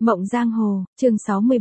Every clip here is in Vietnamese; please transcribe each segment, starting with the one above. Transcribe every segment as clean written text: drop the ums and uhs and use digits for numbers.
Mộng Giang Hồ, chương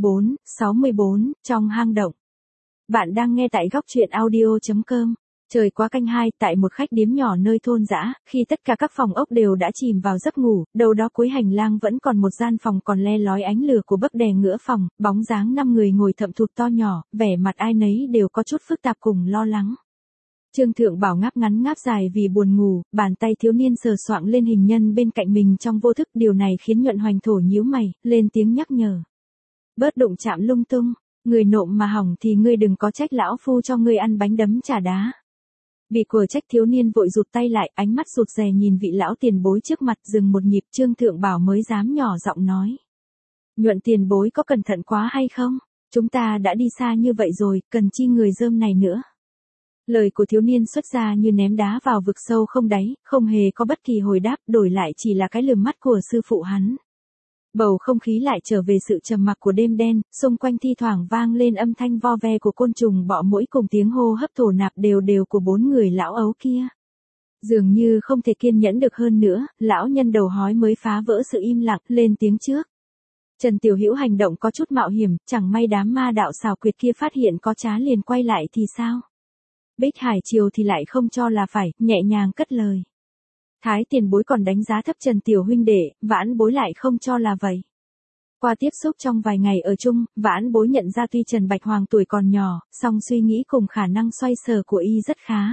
64, trong hang động. Bạn đang nghe tại góc truyện audio.com. Trời quá canh 2, tại một khách điếm nhỏ nơi thôn dã, khi tất cả các phòng ốc đều đã chìm vào giấc ngủ, đâu đó cuối hành lang vẫn còn một gian phòng còn le lói ánh lửa của bấc đèn ngửa phòng, bóng dáng 5 người ngồi thậm thụt to nhỏ, vẻ mặt ai nấy đều có chút phức tạp cùng lo lắng. Trương Thượng Bảo ngáp ngắn ngáp dài vì buồn ngủ, bàn tay thiếu niên sờ soạng lên hình nhân bên cạnh mình trong vô thức, điều này khiến Nhuận Hoành Thổ nhíu mày, lên tiếng nhắc nhở. Bớt đụng chạm lung tung, người nộm mà hỏng thì ngươi đừng có trách lão phu cho ngươi ăn bánh đấm chả đá. Bị quở trách thiếu niên vội rụt tay lại, ánh mắt rụt rè nhìn vị lão tiền bối trước mặt, dừng một nhịp. Trương Thượng Bảo mới dám nhỏ giọng nói. Nhuận tiền bối có cẩn thận quá hay không? Chúng ta đã đi xa như vậy rồi, cần chi người rơm này nữa. Lời của thiếu niên xuất ra như ném đá vào vực sâu không đáy, không hề có bất kỳ hồi đáp, đổi lại chỉ là cái lườm mắt của sư phụ hắn. Bầu không khí lại trở về sự trầm mặc của đêm đen, xung quanh thi thoảng vang lên âm thanh vo ve của côn trùng bọ muỗi cùng tiếng hô hấp thổ nạp đều đều của 4 người lão ấu kia. Dường như không thể kiên nhẫn được hơn nữa, lão nhân đầu hói mới phá vỡ sự im lặng, lên tiếng trước. Trần Tiểu Hữu hành động có chút mạo hiểm, chẳng may đám ma đạo xảo quyệt kia phát hiện có trá liền quay lại thì sao? Bích Hải Triều thì lại không cho là phải, nhẹ nhàng cất lời. Thái tiền bối còn đánh giá thấp Trần Tiểu huynh đệ, Vãn bối lại không cho là vậy. Qua tiếp xúc trong vài ngày ở chung, Vãn bối nhận ra tuy Trần Bạch Hoàng tuổi còn nhỏ, song suy nghĩ cùng khả năng xoay sở của y rất khá.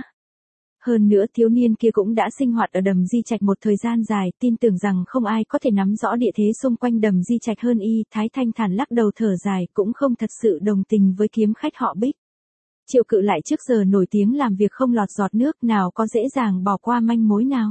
Hơn nữa thiếu niên kia cũng đã sinh hoạt ở đầm Di Trạch một thời gian dài, tin tưởng rằng không ai có thể nắm rõ địa thế xung quanh đầm Di Trạch hơn y. Thái Thanh Thản lắc đầu thở dài, cũng không thật sự đồng tình với kiếm khách họ Bích. Triệu Cự lại trước giờ nổi tiếng làm việc không lọt giọt nước, nào có dễ dàng bỏ qua manh mối nào.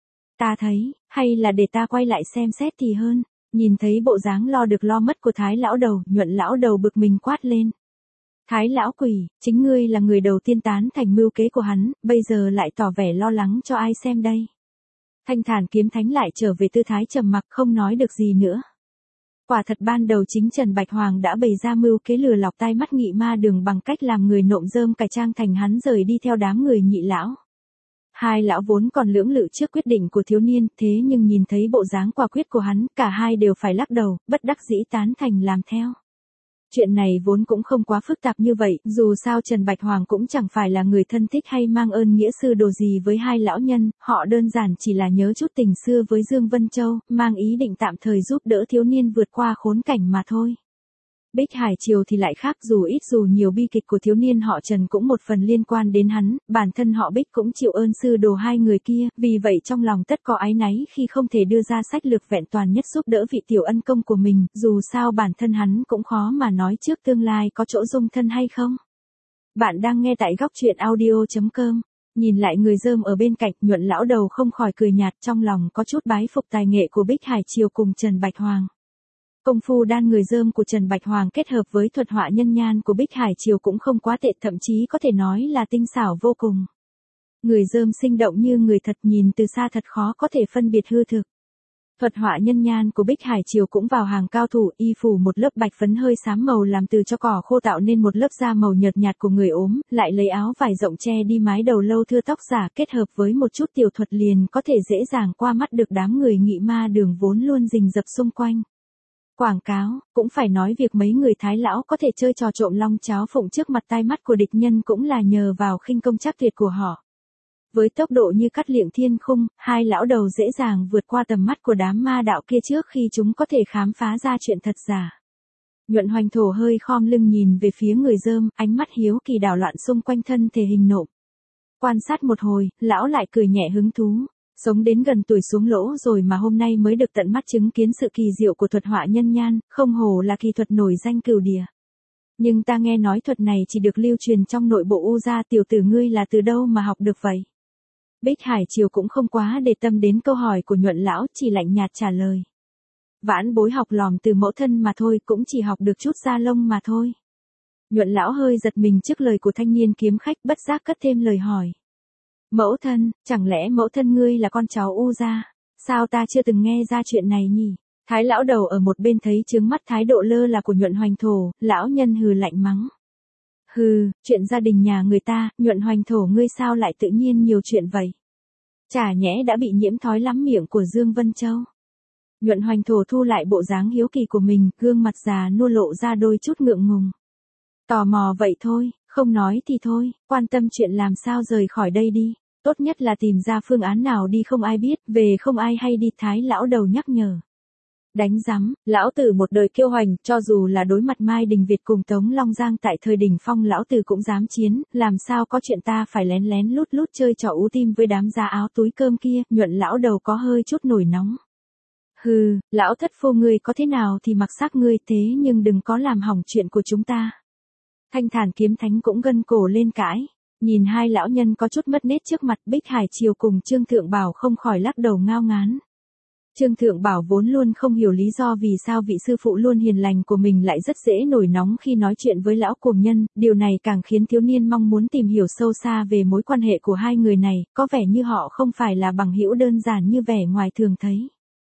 Ta thấy, hay là để ta quay lại xem xét thì hơn. Nhìn thấy bộ dáng lo được lo mất của Thái lão đầu, Nhuận lão đầu bực mình quát lên. Thái lão quỷ, chính ngươi là người đầu tiên tán thành mưu kế của hắn, bây giờ lại tỏ vẻ lo lắng cho ai xem đây. Thanh Thản kiếm thánh lại trở về tư thái trầm mặc, không nói được gì nữa. Quả thật ban đầu chính Trần Bạch Hoàng đã bày ra mưu kế lừa lọc tai mắt Nghị Ma Đường bằng cách làm người nộm rơm cải trang thành hắn rời đi theo đám người Nhị lão. Hai lão vốn còn lưỡng lự trước quyết định của thiếu niên, thế nhưng nhìn thấy bộ dáng quả quyết của hắn, cả hai đều phải lắc đầu, bất đắc dĩ tán thành làm theo. Chuyện này vốn cũng không quá phức tạp như vậy, dù sao Trần Bạch Hoàng cũng chẳng phải là người thân thích hay mang ơn nghĩa sư đồ gì với hai lão nhân, họ đơn giản chỉ là nhớ chút tình xưa với Dương Vân Châu, mang ý định tạm thời giúp đỡ thiếu niên vượt qua khốn cảnh mà thôi. Bích Hải Triều thì lại khác, dù ít dù nhiều bi kịch của thiếu niên họ Trần cũng một phần liên quan đến hắn, bản thân họ Bích cũng chịu ơn sư đồ hai người kia, vì vậy trong lòng tất có áy náy khi không thể đưa ra sách lược vẹn toàn nhất giúp đỡ vị tiểu ân công của mình, dù sao bản thân hắn cũng khó mà nói trước tương lai có chỗ dung thân hay không. Bạn đang nghe tại góc truyện audio.com. Nhìn lại người rơm ở bên cạnh, Nhuận lão đầu không khỏi cười nhạt, trong lòng có chút bái phục tài nghệ của Bích Hải Triều cùng Trần Bạch Hoàng. Công phu đan người rơm của Trần Bạch Hoàng kết hợp với thuật họa nhân nhan của Bích Hải Triều cũng không quá tệ, thậm chí có thể nói là tinh xảo vô cùng. Người rơm sinh động như người thật, nhìn từ xa thật khó có thể phân biệt hư thực. Thuật họa nhân nhan của Bích Hải Triều cũng vào hàng cao thủ, y phủ một lớp bạch phấn hơi xám màu làm từ cho cỏ khô tạo nên một lớp da màu nhợt nhạt của người ốm, lại lấy áo vải rộng che đi mái đầu lâu thưa tóc giả, kết hợp với một chút tiểu thuật liền có thể dễ dàng qua mắt được đám người Nghị Ma Đường vốn luôn rình rập xung quanh. Quảng cáo, cũng phải nói việc mấy người Thái lão có thể chơi trò trộm long cháo phụng trước mặt tai mắt của địch nhân cũng là nhờ vào khinh công chắc tuyệt của họ. Với tốc độ như cắt liệng thiên khung, hai lão đầu dễ dàng vượt qua tầm mắt của đám ma đạo kia trước khi chúng có thể khám phá ra chuyện thật giả. Nhuận Hoành Thổ hơi khom lưng nhìn về phía người rơm, ánh mắt hiếu kỳ đảo loạn xung quanh thân thể hình nộm. Quan sát một hồi, lão lại cười nhẹ hứng thú. Sống đến gần tuổi xuống lỗ rồi mà hôm nay mới được tận mắt chứng kiến sự kỳ diệu của thuật họa nhân nhan, không hổ là kỳ thuật nổi danh cửu địa. Nhưng ta nghe nói thuật này chỉ được lưu truyền trong nội bộ U gia, tiểu tử ngươi là từ đâu mà học được vậy? Bích Hải Triều cũng không quá để tâm đến câu hỏi của Nhuận lão, chỉ lạnh nhạt trả lời. Vãn bối học lòm từ mẫu thân mà thôi, cũng chỉ học được chút da lông mà thôi. Nhuận lão hơi giật mình trước lời của thanh niên kiếm khách, bất giác cất thêm lời hỏi. Mẫu thân, chẳng lẽ mẫu thân ngươi là con cháu U gia? Sao ta chưa từng nghe ra chuyện này nhỉ? Thái lão đầu ở một bên thấy chướng mắt thái độ lơ là của Nhuận Hoành Thổ, lão nhân hừ lạnh mắng. Hừ, chuyện gia đình nhà người ta, Nhuận Hoành Thổ ngươi sao lại tự nhiên nhiều chuyện vậy? Chả nhẽ đã bị nhiễm thói lắm miệng của Dương Vân Châu? Nhuận Hoành Thổ thu lại bộ dáng hiếu kỳ của mình, gương mặt già nua lộ ra đôi chút ngượng ngùng. Tò mò vậy thôi, không nói thì thôi, quan tâm chuyện làm sao rời khỏi đây đi. Tốt nhất là tìm ra phương án nào đi không ai biết, về không ai hay đi, Thái lão đầu nhắc nhở. Đánh rắm, lão tử một đời kiêu hoành, cho dù là đối mặt Mai Đình Việt cùng Tống Long Giang tại thời đỉnh phong lão tử cũng dám chiến, làm sao có chuyện ta phải lén lén lút lút chơi trò ú tim với đám da áo túi cơm kia. Nhuận lão đầu có hơi chút nổi nóng. Hừ, lão thất phu ngươi có thế nào thì mặc xác ngươi, thế nhưng đừng có làm hỏng chuyện của chúng ta. Thanh Thản Kiếm Thánh cũng gân cổ lên cãi. Nhìn hai lão nhân có chút mất nét trước mặt, Bích Hải Triều cùng Trương Thượng Bảo không khỏi lắc đầu ngao ngán. Trương Thượng Bảo vốn luôn không hiểu lý do vì sao vị sư phụ luôn hiền lành của mình lại rất dễ nổi nóng khi nói chuyện với lão cuồng nhân, điều này càng khiến thiếu niên mong muốn tìm hiểu sâu xa về mối quan hệ của hai người này, có vẻ như họ không phải là bằng hữu đơn giản như vẻ ngoài thường thấy.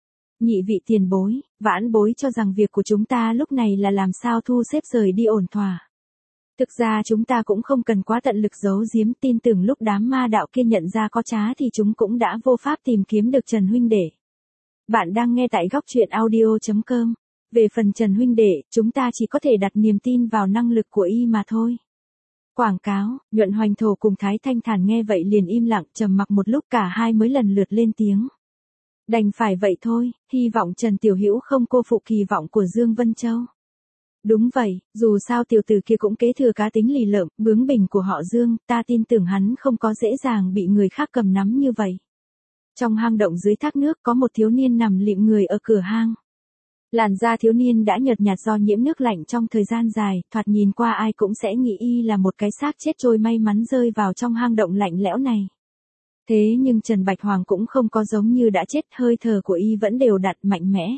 Nhị vị tiền bối, vãn bối cho rằng việc của chúng ta lúc này là làm sao thu xếp rời đi ổn thỏa. Thực ra chúng ta cũng không cần quá tận lực giấu giếm, tin tưởng lúc đám ma đạo kia nhận ra có trá thì chúng cũng đã vô pháp tìm kiếm được Trần huynh đệ. Bạn đang nghe tại góc truyện audio.com. Về phần Trần huynh đệ, chúng ta chỉ có thể đặt niềm tin vào năng lực của y mà thôi. Quảng cáo, Nhuận Hoành Thổ cùng Thái Thanh Thản nghe vậy liền im lặng, trầm mặc một lúc, cả hai mới lần lượt lên tiếng. Đành phải vậy thôi, hy vọng Trần tiểu hữu không cô phụ kỳ vọng của Dương Vân Châu. Đúng vậy, dù sao tiểu tử kia cũng kế thừa cá tính lì lợm, bướng bỉnh của họ Dương, ta tin tưởng hắn không có dễ dàng bị người khác cầm nắm như vậy. Trong hang động dưới thác nước có một thiếu niên nằm lịm người ở cửa hang. Làn da thiếu niên đã nhợt nhạt do nhiễm nước lạnh trong thời gian dài, thoạt nhìn qua ai cũng sẽ nghĩ y là một cái xác chết trôi may mắn rơi vào trong hang động lạnh lẽo này. Thế nhưng Trần Bạch Hoàng cũng không có giống như đã chết, hơi thở của y vẫn đều đặn mạnh mẽ.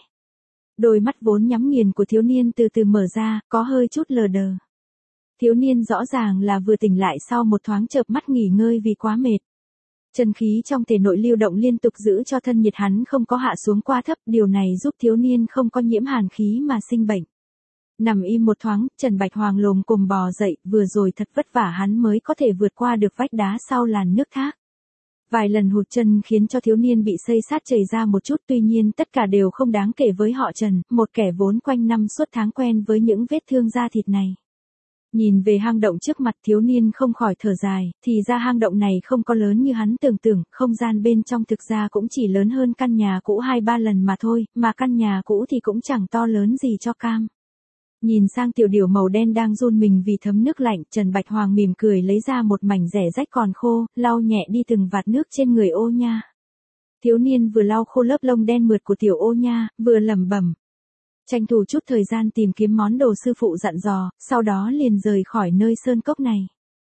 Đôi mắt vốn nhắm nghiền của thiếu niên từ từ mở ra, có hơi chút lờ đờ. Thiếu niên rõ ràng là vừa tỉnh lại sau một thoáng chợp mắt nghỉ ngơi vì quá mệt. Chân khí trong thể nội lưu động liên tục giữ cho thân nhiệt hắn không có hạ xuống quá thấp, điều này giúp thiếu niên không có nhiễm hàn khí mà sinh bệnh. Nằm im một thoáng, Trần Bạch Hoàng lồm cồm bò dậy, vừa rồi thật vất vả hắn mới có thể vượt qua được vách đá sau làn nước thác. Vài lần hụt chân khiến cho thiếu niên bị xây sát chảy ra một chút, tuy nhiên tất cả đều không đáng kể với họ Trần, một kẻ vốn quanh năm suốt tháng quen với những vết thương da thịt này. Nhìn về hang động trước mặt, thiếu niên không khỏi thở dài, thì ra hang động này không có lớn như hắn tưởng tượng, không gian bên trong thực ra cũng chỉ lớn hơn căn nhà cũ 2-3 lần mà thôi, mà căn nhà cũ thì cũng chẳng to lớn gì cho cam. Nhìn sang tiểu điểu màu đen đang run mình vì thấm nước lạnh, Trần Bạch Hoàng mỉm cười lấy ra một mảnh rẻ rách còn khô, lau nhẹ đi từng vạt nước trên người ô nha. Thiếu niên vừa lau khô lớp lông đen mượt của tiểu ô nha, vừa lẩm bẩm. Tranh thủ chút thời gian tìm kiếm món đồ sư phụ dặn dò, sau đó liền rời khỏi nơi sơn cốc này.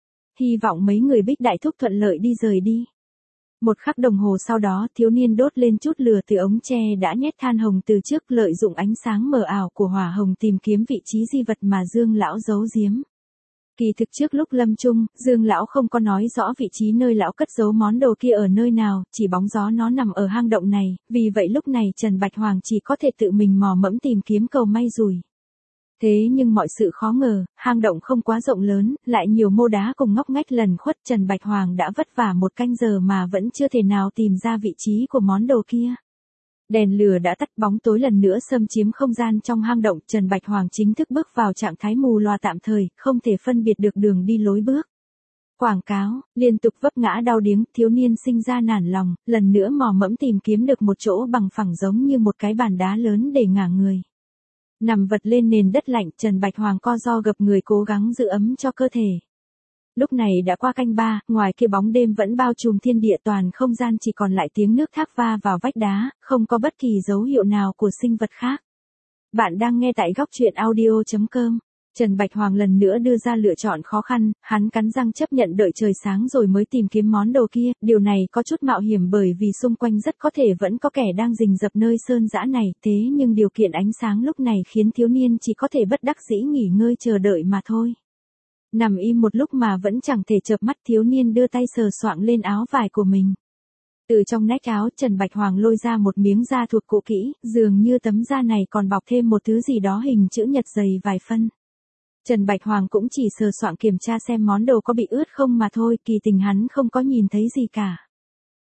Hy vọng mấy người Bích Đại Thúc thuận lợi đi rời đi. Một khắc đồng hồ sau đó, thiếu niên đốt lên chút lửa từ ống tre đã nhét than hồng từ trước, lợi dụng ánh sáng mờ ảo của hỏa hồng tìm kiếm vị trí di vật mà Dương lão giấu giếm. Kỳ thực trước lúc lâm chung, Dương lão không có nói rõ vị trí nơi lão cất giấu món đồ kia ở nơi nào, chỉ bóng gió nó nằm ở hang động này, vì vậy lúc này Trần Bạch Hoàng chỉ có thể tự mình mò mẫm tìm kiếm cầu may rủi. Thế nhưng mọi sự khó ngờ, hang động không quá rộng lớn, lại nhiều mô đá cùng ngóc ngách lẩn khuất, Trần Bạch Hoàng đã vất vả một canh giờ mà vẫn chưa thể nào tìm ra vị trí của món đồ kia. Đèn lửa đã tắt, bóng tối lần nữa xâm chiếm không gian trong hang động, Trần Bạch Hoàng chính thức bước vào trạng thái mù loà tạm thời, không thể phân biệt được đường đi lối bước. Quảng cáo, liên tục vấp ngã đau điếng, thiếu niên sinh ra nản lòng, lần nữa mò mẫm tìm kiếm được một chỗ bằng phẳng giống như một cái bàn đá lớn để ngả người. Nằm vật lên nền đất lạnh, Trần Bạch Hoàng co ro gập người cố gắng giữ ấm cho cơ thể. Lúc này đã qua canh 3, ngoài kia bóng đêm vẫn bao trùm thiên địa, toàn không gian chỉ còn lại tiếng nước thác va vào vách đá, không có bất kỳ dấu hiệu nào của sinh vật khác. Bạn đang nghe tại góc truyện audio.com. Trần Bạch Hoàng lần nữa đưa ra lựa chọn khó khăn, hắn cắn răng chấp nhận đợi trời sáng rồi mới tìm kiếm món đồ kia, điều này có chút mạo hiểm bởi vì xung quanh rất có thể vẫn có kẻ đang rình rập nơi sơn dã này, thế nhưng điều kiện ánh sáng lúc này khiến thiếu niên chỉ có thể bất đắc dĩ nghỉ ngơi chờ đợi mà thôi. Nằm im một lúc mà vẫn chẳng thể chợp mắt, thiếu niên đưa tay sờ soạng lên áo vải của mình. Từ trong nách áo, Trần Bạch Hoàng lôi ra một miếng da thụt cũ kỹ, dường như tấm da này còn bọc thêm một thứ gì đó hình chữ nhật dày vài phân. Trần Bạch Hoàng cũng chỉ sờ soạng kiểm tra xem món đồ có bị ướt không mà thôi, kỳ tình hắn không có nhìn thấy gì cả.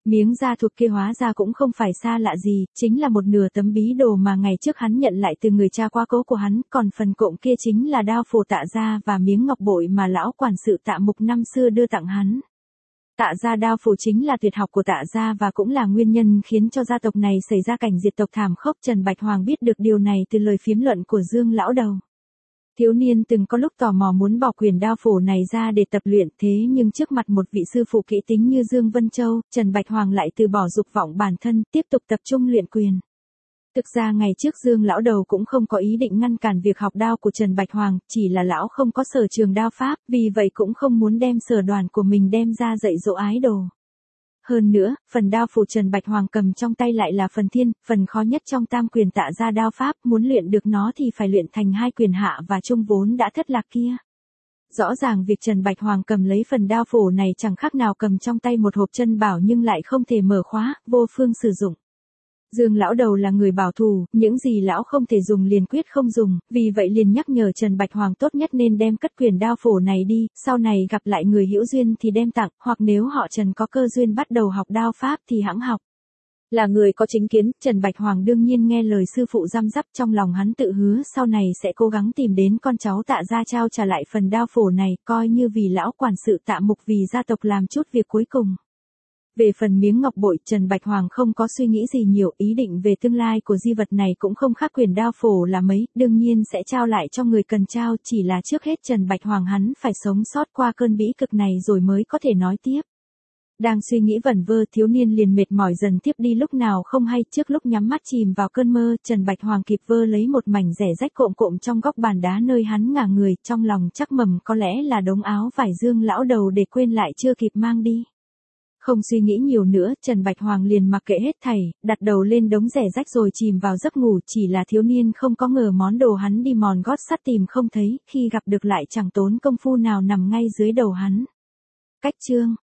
Miếng da thuộc kia hóa ra cũng không phải xa lạ gì, chính là một nửa tấm bí đồ mà ngày trước hắn nhận lại từ người cha quá cố của hắn, còn phần cộm kia chính là đao phổ Tạ gia và miếng ngọc bội mà lão quản sự Tạ Mục năm xưa đưa tặng hắn. Tạ gia đao phổ chính là tuyệt học của Tạ gia và cũng là nguyên nhân khiến cho gia tộc này xảy ra cảnh diệt tộc thảm khốc. Trần Bạch Hoàng biết được điều này từ lời phiếm luận của Dương lão đầu. Thiếu niên từng có lúc tò mò muốn bỏ quyền đao phổ này ra để tập luyện, thế nhưng trước mặt một vị sư phụ kỹ tính như Dương Vân Châu, Trần Bạch Hoàng lại từ bỏ dục vọng bản thân, tiếp tục tập trung luyện quyền. Thực ra ngày trước Dương lão đầu cũng không có ý định ngăn cản việc học đao của Trần Bạch Hoàng, chỉ là lão không có sở trường đao pháp, vì vậy cũng không muốn đem sở đoàn của mình đem ra dạy dỗ ái đồ. Hơn nữa, phần đao phổ Trần Bạch Hoàng cầm trong tay lại là phần thiên, phần khó nhất trong tam quyền Tạ gia đao pháp, muốn luyện được nó thì phải luyện thành hai quyền hạ và trung vốn đã thất lạc kia. Rõ ràng việc Trần Bạch Hoàng cầm lấy phần đao phổ này chẳng khác nào cầm trong tay một hộp chân bảo nhưng lại không thể mở khóa, vô phương sử dụng. Dương lão đầu là người bảo thủ, những gì lão không thể dùng liền quyết không dùng, vì vậy liền nhắc nhở Trần Bạch Hoàng tốt nhất nên đem cất quyền đao phổ này đi, sau này gặp lại người hữu duyên thì đem tặng, hoặc nếu họ Trần có cơ duyên bắt đầu học đao pháp thì hẵng học. Là người có chính kiến, Trần Bạch Hoàng đương nhiên nghe lời sư phụ răm rắp, trong lòng hắn tự hứa sau này sẽ cố gắng tìm đến con cháu Tạ gia trao trả lại phần đao phổ này, coi như vì lão quản sự Tạ Mục vì gia tộc làm chút việc cuối cùng. Về phần miếng ngọc bội, Trần Bạch Hoàng không có suy nghĩ gì nhiều, ý định về tương lai của di vật này cũng không khác quyền đao phổ là mấy, đương nhiên sẽ trao lại cho người cần trao, chỉ là trước hết Trần Bạch Hoàng hắn phải sống sót qua cơn bĩ cực này rồi mới có thể nói tiếp. Đang suy nghĩ vẩn vơ, thiếu niên liền mệt mỏi dần tiếp đi lúc nào không hay, trước lúc nhắm mắt chìm vào cơn mơ, Trần Bạch Hoàng kịp vơ lấy một mảnh rẻ rách cộm cộm trong góc bàn đá nơi hắn ngả người, trong lòng chắc mầm có lẽ là đống áo vải Dương lão đầu để quên lại chưa kịp mang đi. Không suy nghĩ nhiều nữa, Trần Bạch Hoàng liền mặc kệ hết thảy, đặt đầu lên đống rẻ rách rồi chìm vào giấc ngủ, chỉ là thiếu niên không có ngờ món đồ hắn đi mòn gót sắt tìm không thấy, khi gặp được lại chẳng tốn công phu nào nằm ngay dưới đầu hắn. Cách chương